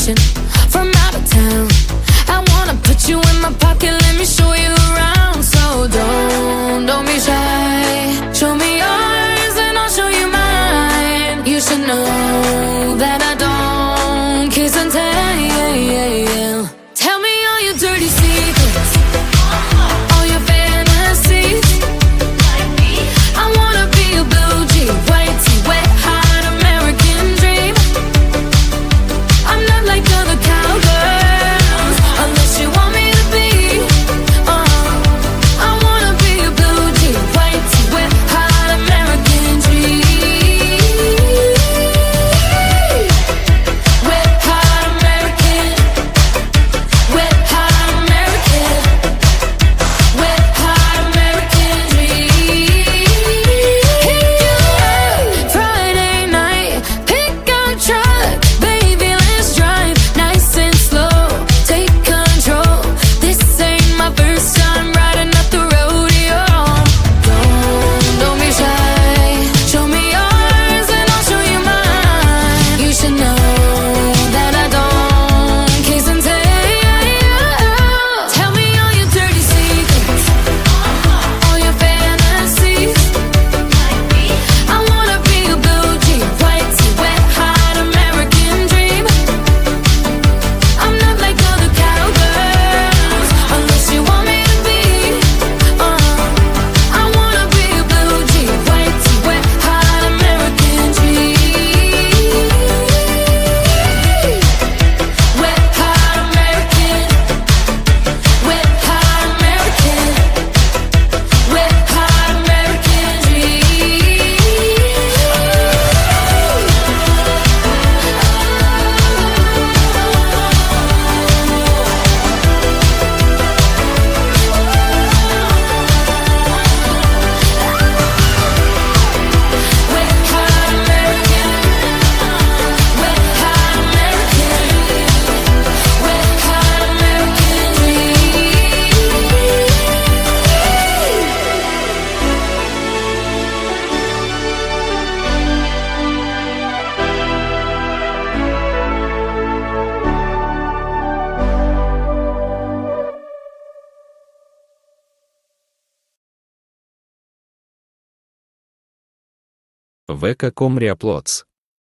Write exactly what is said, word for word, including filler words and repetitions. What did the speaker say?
vacation from out of town. I wanna put you in my pocket, let me show you around. So don't, don't be shy. Show me yours and I'll show you mine. You should know that I don't kiss and tell. Tell me all your dirty secrets, all your fantasies. I wanna be a blue jean, white tee, wet, hot American dream. I'm not like other cowgirls, unless you want me to be. uh, I wanna be a blue jean, white tee, wet, hot American dream. Wet, hot American. Wet, hot American. Wet, hot American dream. Friday night, pick up truck, baby, let's drive nice and slow. Take control. This ain't my first time riding up the rodeo. Don't, don't be shy. Show me yours and I'll show you mine. You should know that I don't kiss and tell. Tell me all your dirty secrets, all your fantasies. I wanna be a blue jean, white tee, wet, hot American dream. I'm not like other cowgirls, unless you want me to be. uh, I wanna be a blue jean, white tee, wet, hot American dream. Wet, hot American. Wet, hot American. Wet, hot American dream. Wet, hot American. Wet, hot American. Wet, hot American века точка ком Реаплотс